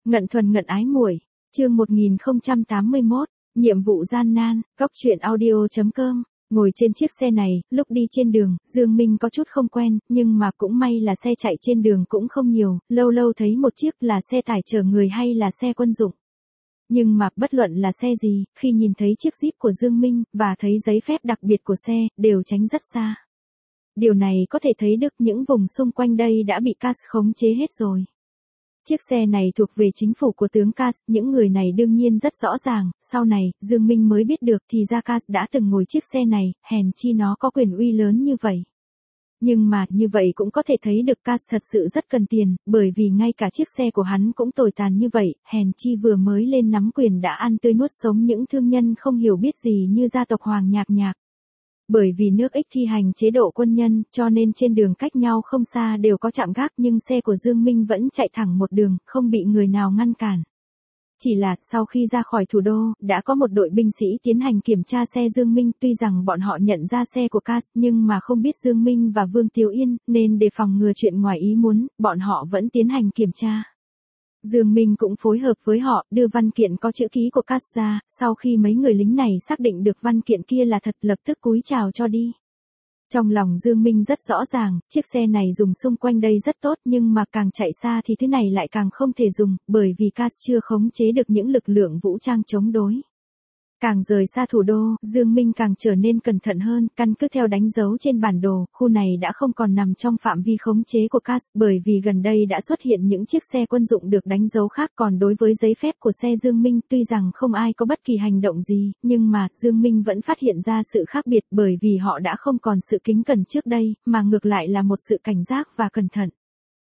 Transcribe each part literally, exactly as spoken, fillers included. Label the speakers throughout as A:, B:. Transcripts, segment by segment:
A: Ngận thuần ngận ái muội, chương một nghìn không trăm tám mươi mốt, nhiệm vụ gian nan, góc truyện audio chấm com. Ngồi trên chiếc xe này, lúc đi trên đường, Dương Minh có chút không quen, nhưng mà cũng may là xe chạy trên đường cũng không nhiều, lâu lâu thấy một chiếc là xe tải chở người hay là xe quân dụng. Nhưng mà bất luận là xe gì, khi nhìn thấy chiếc Jeep của Dương Minh, và thấy giấy phép đặc biệt của xe, đều tránh rất xa. Điều này có thể thấy được những vùng xung quanh đây đã bị Cas khống chế hết rồi. Chiếc xe này thuộc về chính phủ của tướng Cas, những người này đương nhiên rất rõ ràng, sau này, Dương Minh mới biết được thì ra Cas đã từng ngồi chiếc xe này, hèn chi nó có quyền uy lớn như vậy. Nhưng mà, như vậy cũng có thể thấy được Cas thật sự rất cần tiền, bởi vì ngay cả chiếc xe của hắn cũng tồi tàn như vậy, hèn chi vừa mới lên nắm quyền đã ăn tươi nuốt sống những thương nhân không hiểu biết gì như gia tộc Hoàng Nhạc Nhạc. Bởi vì nước Ích thi hành chế độ quân nhân, cho nên trên đường cách nhau không xa đều có trạm gác, nhưng xe của Dương Minh vẫn chạy thẳng một đường, không bị người nào ngăn cản. Chỉ là, sau khi ra khỏi thủ đô, đã có một đội binh sĩ tiến hành kiểm tra xe Dương Minh, tuy rằng bọn họ nhận ra xe của Cas, nhưng mà không biết Dương Minh và Vương Tiếu Yên, nên để phòng ngừa chuyện ngoài ý muốn, bọn họ vẫn tiến hành kiểm tra. Dương Minh cũng phối hợp với họ, đưa văn kiện có chữ ký của Cas ra, sau khi mấy người lính này xác định được văn kiện kia là thật, lập tức cúi chào cho đi. Trong lòng Dương Minh rất rõ ràng, chiếc xe này dùng xung quanh đây rất tốt, nhưng mà càng chạy xa thì thứ này lại càng không thể dùng, bởi vì Cas chưa khống chế được những lực lượng vũ trang chống đối. Càng rời xa thủ đô, Dương Minh càng trở nên cẩn thận hơn, căn cứ theo đánh dấu trên bản đồ, khu này đã không còn nằm trong phạm vi khống chế của Cas, bởi vì gần đây đã xuất hiện những chiếc xe quân dụng được đánh dấu khác, còn đối với giấy phép của xe Dương Minh, tuy rằng không ai có bất kỳ hành động gì, nhưng mà, Dương Minh vẫn phát hiện ra sự khác biệt, bởi vì họ đã không còn sự kính cẩn trước đây, mà ngược lại là một sự cảnh giác và cẩn thận.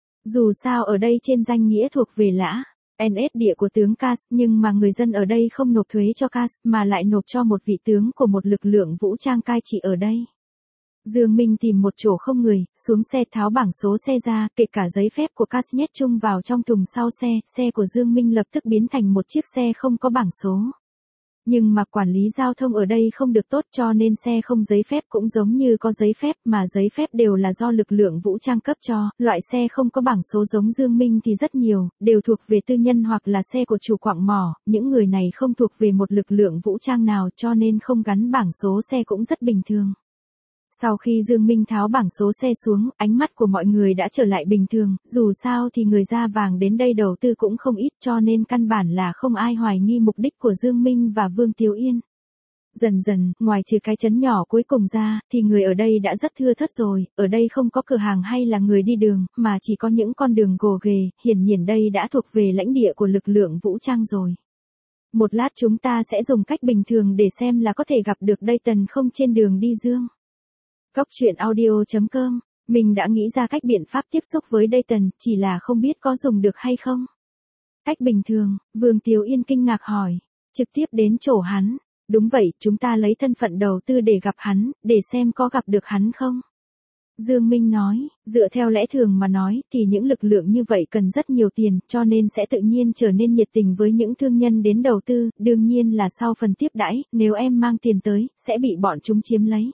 A: Dù sao ở đây trên danh nghĩa thuộc về Lã en ét địa của tướng Cas, nhưng mà người dân ở đây không nộp thuế cho Cas, mà lại nộp cho một vị tướng của một lực lượng vũ trang cai trị ở đây. Dương Minh tìm một chỗ không người, xuống xe tháo bảng số xe ra, kể cả giấy phép của Cas nhét chung vào trong thùng sau xe, xe của Dương Minh lập tức biến thành một chiếc xe không có bảng số. Nhưng mà quản lý giao thông ở đây không được tốt, cho nên xe không giấy phép cũng giống như có giấy phép, mà giấy phép đều là do lực lượng vũ trang cấp cho, loại xe không có bảng số giống Dương Minh thì rất nhiều, đều thuộc về tư nhân hoặc là xe của chủ quặng mỏ, những người này không thuộc về một lực lượng vũ trang nào, cho nên không gắn bảng số xe cũng rất bình thường. Sau khi Dương Minh tháo bảng số xe xuống, ánh mắt của mọi người đã trở lại bình thường, dù sao thì người da vàng đến đây đầu tư cũng không ít, cho nên căn bản là không ai hoài nghi mục đích của Dương Minh và Vương Tiếu Yên. Dần dần, ngoài trừ cái trấn nhỏ cuối cùng ra, thì người ở đây đã rất thưa thớt rồi, ở đây không có cửa hàng hay là người đi đường, mà chỉ có những con đường gồ ghề, hiển nhiên đây đã thuộc về lãnh địa của lực lượng vũ trang rồi. Một lát chúng ta sẽ dùng cách bình thường để xem là có thể gặp được Dayton không trên đường đi Dương. Góc truyện audio chấm com, mình đã nghĩ ra cách biện pháp tiếp xúc với Dayton, chỉ là không biết có dùng được hay không. Cách bình thường, Vương Tiếu Yên kinh ngạc hỏi, trực tiếp đến chỗ hắn. Đúng vậy, chúng ta lấy thân phận đầu tư để gặp hắn, để xem có gặp được hắn không. Dương Minh nói, dựa theo lẽ thường mà nói thì những lực lượng như vậy cần rất nhiều tiền, cho nên sẽ tự nhiên trở nên nhiệt tình với những thương nhân đến đầu tư, đương nhiên là sau phần tiếp đãi, nếu em mang tiền tới, sẽ bị bọn chúng chiếm lấy.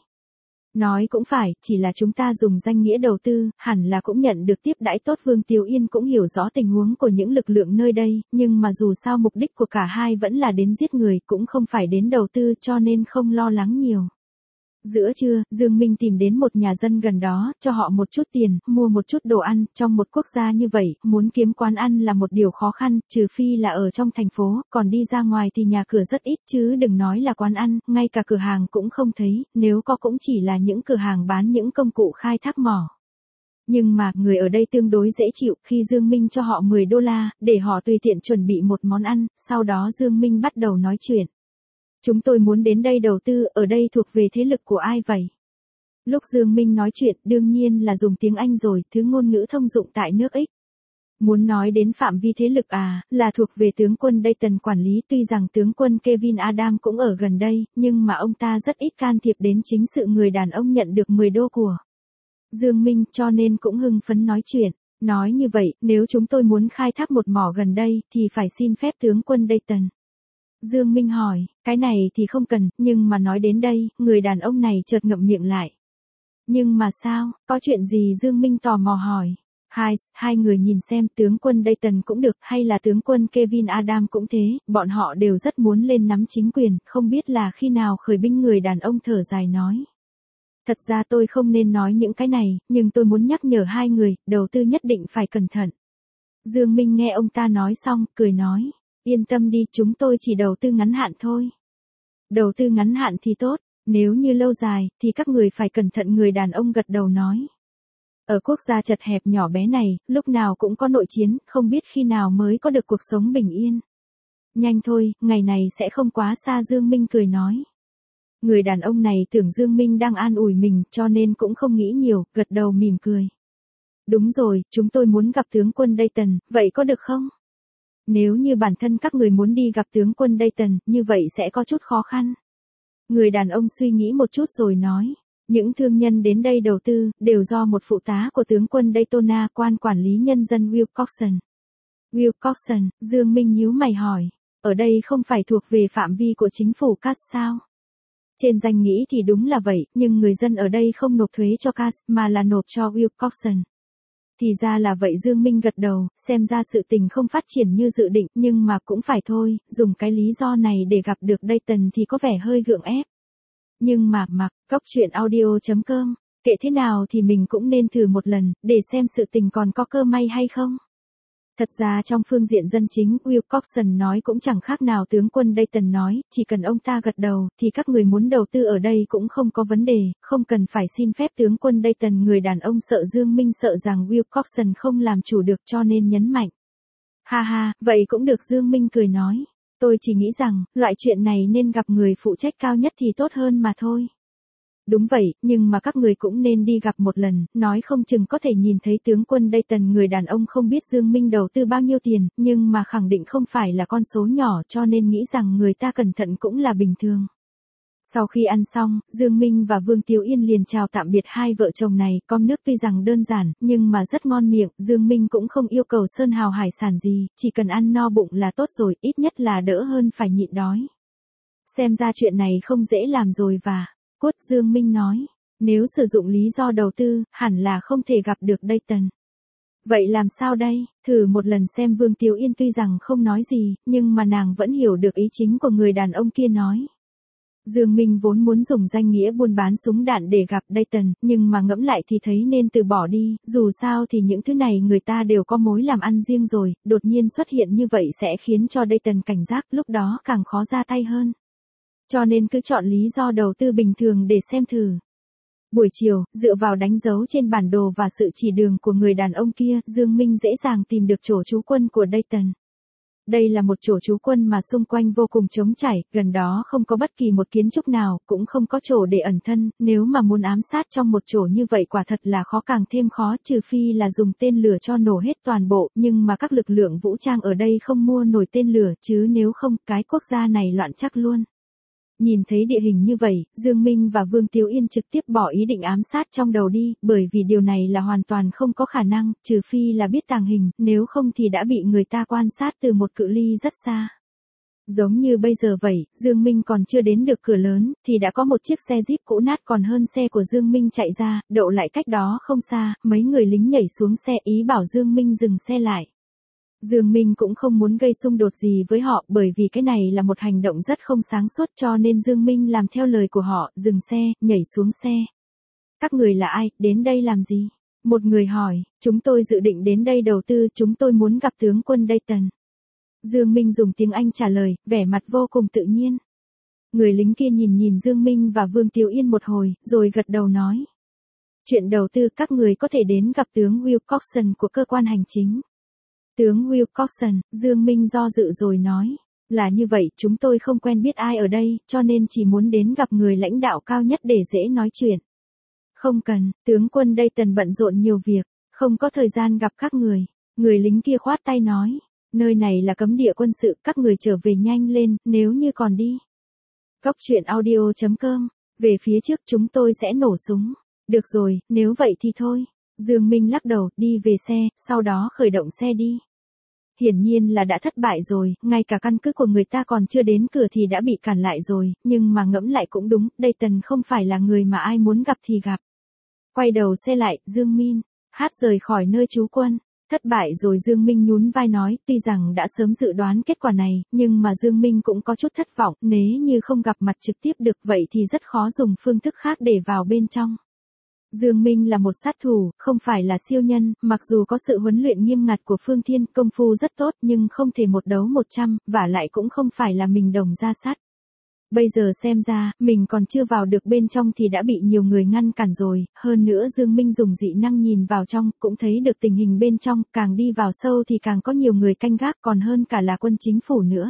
A: Nói cũng phải, chỉ là chúng ta dùng danh nghĩa đầu tư, hẳn là cũng nhận được tiếp đãi tốt. Vương Tiếu Yên cũng hiểu rõ tình huống của những lực lượng nơi đây, nhưng mà dù sao mục đích của cả hai vẫn là đến giết người, cũng không phải đến đầu tư, cho nên không lo lắng nhiều. Giữa trưa, Dương Minh tìm đến một nhà dân gần đó, cho họ một chút tiền, mua một chút đồ ăn, trong một quốc gia như vậy, muốn kiếm quán ăn là một điều khó khăn, trừ phi là ở trong thành phố, còn đi ra ngoài thì nhà cửa rất ít, chứ đừng nói là quán ăn, ngay cả cửa hàng cũng không thấy, nếu có cũng chỉ là những cửa hàng bán những công cụ khai thác mỏ. Nhưng mà, người ở đây tương đối dễ chịu, khi Dương Minh cho họ mười đô la, để họ tùy tiện chuẩn bị một món ăn, sau đó Dương Minh bắt đầu nói chuyện. Chúng tôi muốn đến đây đầu tư, ở đây thuộc về thế lực của ai vậy? Lúc Dương Minh nói chuyện, đương nhiên là dùng tiếng Anh rồi, thứ ngôn ngữ thông dụng tại nước Ích. Muốn nói đến phạm vi thế lực à, là thuộc về tướng quân Dayton quản lý, tuy rằng tướng quân Kevin Adam cũng ở gần đây, nhưng mà ông ta rất ít can thiệp đến chính sự người đàn ông nhận được mười đô của Dương Minh, cho nên cũng hưng phấn nói chuyện. Nói như vậy, nếu chúng tôi muốn khai thác một mỏ gần đây, thì phải xin phép tướng quân Dayton. Dương Minh hỏi, cái này thì không cần, nhưng mà nói đến đây, người đàn ông này chợt ngậm miệng lại. Nhưng mà sao, có chuyện gì? Dương Minh tò mò hỏi. Hai, hai người nhìn xem tướng quân Dayton cũng được hay là tướng quân Kevin Adam cũng thế, bọn họ đều rất muốn lên nắm chính quyền, không biết là khi nào khởi binh. Người đàn ông thở dài nói. Thật ra tôi không nên nói những cái này, nhưng tôi muốn nhắc nhở hai người, đầu tư nhất định phải cẩn thận. Dương Minh nghe ông ta nói xong, cười nói, yên tâm đi, chúng tôi chỉ đầu tư ngắn hạn thôi. Đầu tư ngắn hạn thì tốt, nếu như lâu dài, thì các người phải cẩn thận. Người đàn ông gật đầu nói. Ở quốc gia chật hẹp nhỏ bé này, lúc nào cũng có nội chiến, không biết khi nào mới có được cuộc sống bình yên. Nhanh thôi, ngày này sẽ không quá xa. Dương Minh cười nói. Người đàn ông này tưởng Dương Minh đang an ủi mình, cho nên cũng không nghĩ nhiều, gật đầu mỉm cười. Đúng rồi, chúng tôi muốn gặp tướng quân Dayton, vậy có được không? Nếu như bản thân các người muốn đi gặp tướng quân Dayton, như vậy sẽ có chút khó khăn. Người đàn ông suy nghĩ một chút rồi nói. Những thương nhân đến đây đầu tư, đều do một phụ tá của tướng quân Daytona, quan quản lý nhân dân Will Coxon. Will Coxon, Dương Minh nhíu mày hỏi. Ở đây không phải thuộc về phạm vi của chính phủ Cass sao? Trên danh nghĩa thì đúng là vậy, nhưng người dân ở đây không nộp thuế cho Cass, mà là nộp cho Will Coxon. Thì ra là vậy. Dương Minh gật đầu, xem ra sự tình không phát triển như dự định, nhưng mà cũng phải thôi, dùng cái lý do này để gặp được Dayton thì có vẻ hơi gượng ép. Nhưng mà mặc, góc chuyện audio chấm com, kệ thế nào thì mình cũng nên thử một lần, để xem sự tình còn có cơ may hay không. Thật ra trong phương diện dân chính, Will Coxon nói cũng chẳng khác nào tướng quân Dayton nói, chỉ cần ông ta gật đầu, thì các người muốn đầu tư ở đây cũng không có vấn đề, không cần phải xin phép tướng quân Dayton. Người đàn ông sợ Dương Minh sợ rằng Will Coxon không làm chủ được cho nên nhấn mạnh. Ha ha, vậy cũng được. Dương Minh cười nói. Tôi chỉ nghĩ rằng, loại chuyện này nên gặp người phụ trách cao nhất thì tốt hơn mà thôi. Đúng vậy, nhưng mà các người cũng nên đi gặp một lần, nói không chừng có thể nhìn thấy tướng quân Dayton. Người đàn ông không biết Dương Minh đầu tư bao nhiêu tiền, nhưng mà khẳng định không phải là con số nhỏ, cho nên nghĩ rằng người ta cẩn thận cũng là bình thường. Sau khi ăn xong, Dương Minh và Vương Tiếu Yên liền chào tạm biệt hai vợ chồng này, com nước tuy rằng đơn giản, nhưng mà rất ngon miệng. Dương Minh cũng không yêu cầu sơn hào hải sản gì, chỉ cần ăn no bụng là tốt rồi, ít nhất là đỡ hơn phải nhịn đói. Xem ra chuyện này không dễ làm rồi và... Cốt. Dương Minh nói, nếu sử dụng lý do đầu tư, hẳn là không thể gặp được Dayton. Vậy làm sao đây? Thử một lần xem. Vương Tiếu Yên tuy rằng không nói gì, nhưng mà nàng vẫn hiểu được ý chính của người đàn ông kia nói. Dương Minh vốn muốn dùng danh nghĩa buôn bán súng đạn để gặp Dayton, nhưng mà ngẫm lại thì thấy nên từ bỏ đi, dù sao thì những thứ này người ta đều có mối làm ăn riêng rồi, đột nhiên xuất hiện như vậy sẽ khiến cho Dayton cảnh giác, lúc đó càng khó ra tay hơn. Cho nên cứ chọn lý do đầu tư bình thường để xem thử. Buổi chiều, dựa vào đánh dấu trên bản đồ và sự chỉ đường của người đàn ông kia, Dương Minh dễ dàng tìm được chỗ trú quân của Dayton. Đây là một chỗ trú quân mà xung quanh vô cùng trống trải, gần đó không có bất kỳ một kiến trúc nào, cũng không có chỗ để ẩn thân, nếu mà muốn ám sát trong một chỗ như vậy quả thật là khó càng thêm khó, trừ phi là dùng tên lửa cho nổ hết toàn bộ, nhưng mà các lực lượng vũ trang ở đây không mua nổi tên lửa, chứ nếu không, cái quốc gia này loạn chắc luôn. Nhìn thấy địa hình như vậy, Dương Minh và Vương Tiếu Yên trực tiếp bỏ ý định ám sát trong đầu đi, bởi vì điều này là hoàn toàn không có khả năng, trừ phi là biết tàng hình, nếu không thì đã bị người ta quan sát từ một cự ly rất xa. Giống như bây giờ vậy, Dương Minh còn chưa đến được cửa lớn, thì đã có một chiếc xe Jeep cũ nát còn hơn xe của Dương Minh chạy ra, đậu lại cách đó không xa, mấy người lính nhảy xuống xe ý bảo Dương Minh dừng xe lại. Dương Minh cũng không muốn gây xung đột gì với họ, bởi vì cái này là một hành động rất không sáng suốt, cho nên Dương Minh làm theo lời của họ, dừng xe, nhảy xuống xe. Các người là ai, đến đây làm gì? Một người hỏi. Chúng tôi dự định đến đây đầu tư, chúng tôi muốn gặp tướng quân Dayton. Dương Minh dùng tiếng Anh trả lời, vẻ mặt vô cùng tự nhiên. Người lính kia nhìn nhìn Dương Minh và Vương Tiếu Yên một hồi, rồi gật đầu nói. Chuyện đầu tư, các người có thể đến gặp tướng Will Coxon của cơ quan hành chính. Tướng Will Coxon, Dương Minh do dự rồi nói. Là như vậy, chúng tôi không quen biết ai ở đây, cho nên chỉ muốn đến gặp người lãnh đạo cao nhất để dễ nói chuyện. Không cần, tướng quân Dayton bận rộn nhiều việc, không có thời gian gặp các người. Người lính kia khoát tay nói. Nơi này là cấm địa quân sự, các người trở về nhanh lên, nếu như còn đi. Góc chuyện audio chấm com, về phía trước chúng tôi sẽ nổ súng. Được rồi, nếu vậy thì thôi. Dương Minh lắc đầu, đi về xe, sau đó khởi động xe đi. Hiển nhiên là đã thất bại rồi, ngay cả căn cứ của người ta còn chưa đến cửa thì đã bị cản lại rồi, nhưng mà ngẫm lại cũng đúng, Dayton không phải là người mà ai muốn gặp thì gặp. Quay đầu xe lại, Dương Minh, Hát rời khỏi nơi trú quân. Thất bại rồi Dương Minh nhún vai nói, tuy rằng đã sớm dự đoán kết quả này, nhưng mà Dương Minh cũng có chút thất vọng, nếu như không gặp mặt trực tiếp được vậy thì rất khó dùng phương thức khác để vào bên trong. Dương Minh là một sát thủ, không phải là siêu nhân, mặc dù có sự huấn luyện nghiêm ngặt của Phương Thiên, công phu rất tốt nhưng không thể một đấu một trăm, vả lại cũng không phải là mình đồng ra sát. Bây giờ xem ra, mình còn chưa vào được bên trong thì đã bị nhiều người ngăn cản rồi, hơn nữa Dương Minh dùng dị năng nhìn vào trong, cũng thấy được tình hình bên trong, càng đi vào sâu thì càng có nhiều người canh gác còn hơn cả là quân chính phủ nữa.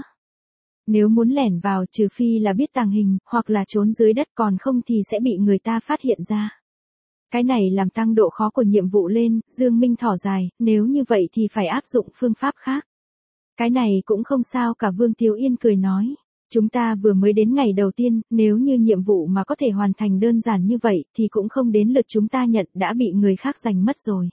A: Nếu muốn lẻn vào trừ phi là biết tàng hình, hoặc là trốn dưới đất còn không thì sẽ bị người ta phát hiện ra. Cái này làm tăng độ khó của nhiệm vụ lên, Dương Minh thở dài, nếu như vậy thì phải áp dụng phương pháp khác. Cái này cũng không sao cả, Vương Tiếu Yên cười nói. Chúng ta vừa mới đến ngày đầu tiên, nếu như nhiệm vụ mà có thể hoàn thành đơn giản như vậy thì cũng không đến lượt chúng ta nhận, đã bị người khác giành mất rồi.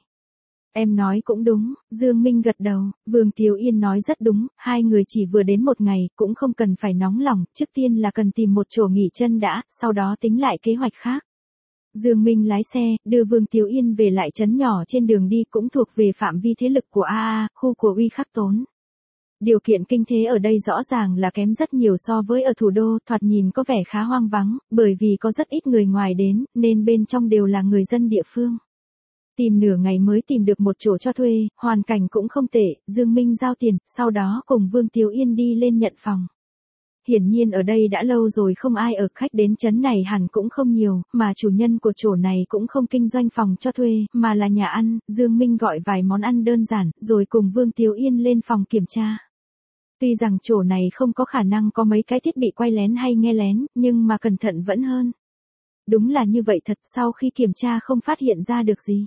A: Em nói cũng đúng, Dương Minh gật đầu, Vương Tiếu Yên nói rất đúng, hai người chỉ vừa đến một ngày, cũng không cần phải nóng lòng, trước tiên là cần tìm một chỗ nghỉ chân đã, sau đó tính lại kế hoạch khác. Dương Minh lái xe, đưa Vương Tiếu Yên về lại trấn nhỏ trên đường đi cũng thuộc về phạm vi thế lực của a a, khu của Uy Khắc Tốn. Điều kiện kinh tế ở đây rõ ràng là kém rất nhiều so với ở thủ đô, thoạt nhìn có vẻ khá hoang vắng, bởi vì có rất ít người ngoài đến, nên bên trong đều là người dân địa phương. Tìm nửa ngày mới tìm được một chỗ cho thuê, hoàn cảnh cũng không tệ, Dương Minh giao tiền, sau đó cùng Vương Tiếu Yên đi lên nhận phòng. Hiển nhiên ở đây đã lâu rồi không ai ở, khách đến trấn này hẳn cũng không nhiều, mà chủ nhân của chỗ này cũng không kinh doanh phòng cho thuê, mà là nhà ăn, Dương Minh gọi vài món ăn đơn giản, rồi cùng Vương Tiếu Yên lên phòng kiểm tra. Tuy rằng chỗ này không có khả năng có mấy cái thiết bị quay lén hay nghe lén, nhưng mà cẩn thận vẫn hơn. Đúng là như vậy thật, sau khi kiểm tra không phát hiện ra được gì.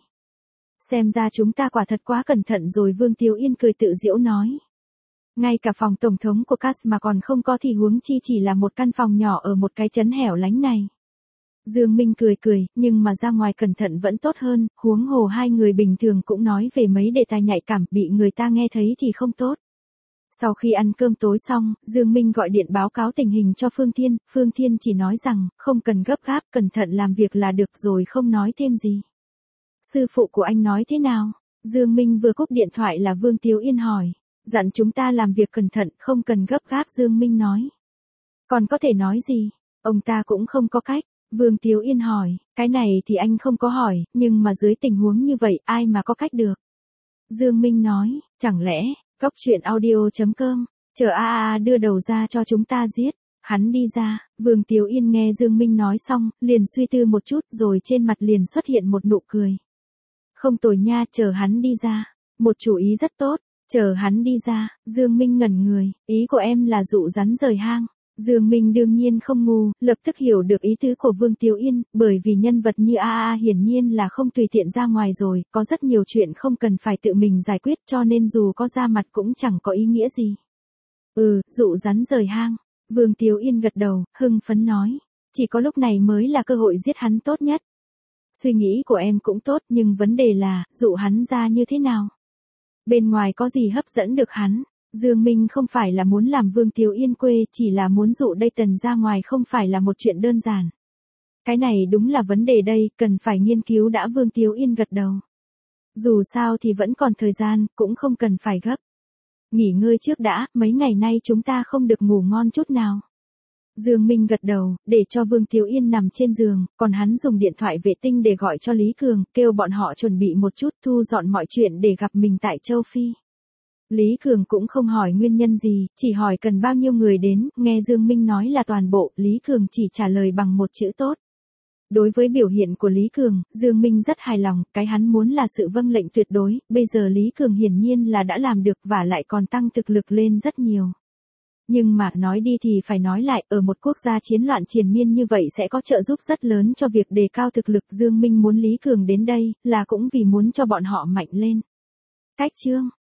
A: Xem ra chúng ta quả thật quá cẩn thận rồi, Vương Tiếu Yên cười tự giễu nói. Ngay cả phòng tổng thống của Cass mà còn không có thì huống chi chỉ là một căn phòng nhỏ ở một cái trấn hẻo lánh này. Dương Minh cười cười, nhưng mà ra ngoài cẩn thận vẫn tốt hơn, huống hồ hai người bình thường cũng nói về mấy đề tài nhạy cảm, bị người ta nghe thấy thì không tốt. Sau khi ăn cơm tối xong, Dương Minh gọi điện báo cáo tình hình cho Phương Thiên, Phương Thiên chỉ nói rằng, không cần gấp gáp, cẩn thận làm việc là được rồi, không nói thêm gì. Sư phụ của anh nói thế nào? Dương Minh vừa cúp điện thoại là Vương Tiếu Yên hỏi. Dặn chúng ta làm việc cẩn thận, không cần gấp gáp, Dương Minh nói. Còn có thể nói gì? Ông ta cũng không có cách. Vương Tiếu Yên hỏi, cái này thì anh không có hỏi, nhưng mà dưới tình huống như vậy ai mà có cách được? Dương Minh nói, chẳng lẽ, Cóc Truyện Audio chấm com, chờ a a đưa đầu ra cho chúng ta giết. Hắn đi ra, Vương Tiếu Yên nghe Dương Minh nói xong, liền suy tư một chút rồi trên mặt liền xuất hiện một nụ cười. Không tồi nha, chờ hắn đi ra. Một chủ ý rất tốt. Chờ hắn đi ra, Dương Minh ngẩn người, ý của em là dụ rắn rời hang. Dương Minh đương nhiên không ngu, lập tức hiểu được ý tứ của Vương Tiếu Yên, bởi vì nhân vật như a a hiển nhiên là không tùy tiện ra ngoài rồi, có rất nhiều chuyện không cần phải tự mình giải quyết cho nên dù có ra mặt cũng chẳng có ý nghĩa gì. Ừ, dụ rắn rời hang. Vương Tiếu Yên gật đầu, hưng phấn nói, chỉ có lúc này mới là cơ hội giết hắn tốt nhất. Suy nghĩ của em cũng tốt nhưng vấn đề là, dụ hắn ra như thế nào? Bên ngoài có gì hấp dẫn được hắn? Dương Minh không phải là muốn làm Vương Tiếu Yên quê, chỉ là muốn dụ đây tần ra ngoài không phải là một chuyện đơn giản. Cái này đúng là vấn đề đây, cần phải nghiên cứu đã, Vương Tiếu Yên gật đầu. Dù sao thì vẫn còn thời gian, cũng không cần phải gấp. Nghỉ ngơi trước đã, mấy ngày nay chúng ta không được ngủ ngon chút nào. Dương Minh gật đầu, để cho Vương Tiếu Yên nằm trên giường, còn hắn dùng điện thoại vệ tinh để gọi cho Lý Cường, kêu bọn họ chuẩn bị một chút thu dọn mọi chuyện để gặp mình tại châu Phi. Lý Cường cũng không hỏi nguyên nhân gì, chỉ hỏi cần bao nhiêu người đến, nghe Dương Minh nói là toàn bộ, Lý Cường chỉ trả lời bằng một chữ tốt. Đối với biểu hiện của Lý Cường, Dương Minh rất hài lòng, cái hắn muốn là sự vâng lệnh tuyệt đối, bây giờ Lý Cường hiển nhiên là đã làm được và lại còn tăng thực lực lên rất nhiều. Nhưng mà nói đi thì phải nói lại, ở một quốc gia chiến loạn triền miên như vậy sẽ có trợ giúp rất lớn cho việc đề cao thực lực. Dương Minh muốn Lý Cường đến đây, là cũng vì muốn cho bọn họ mạnh lên. Cách chương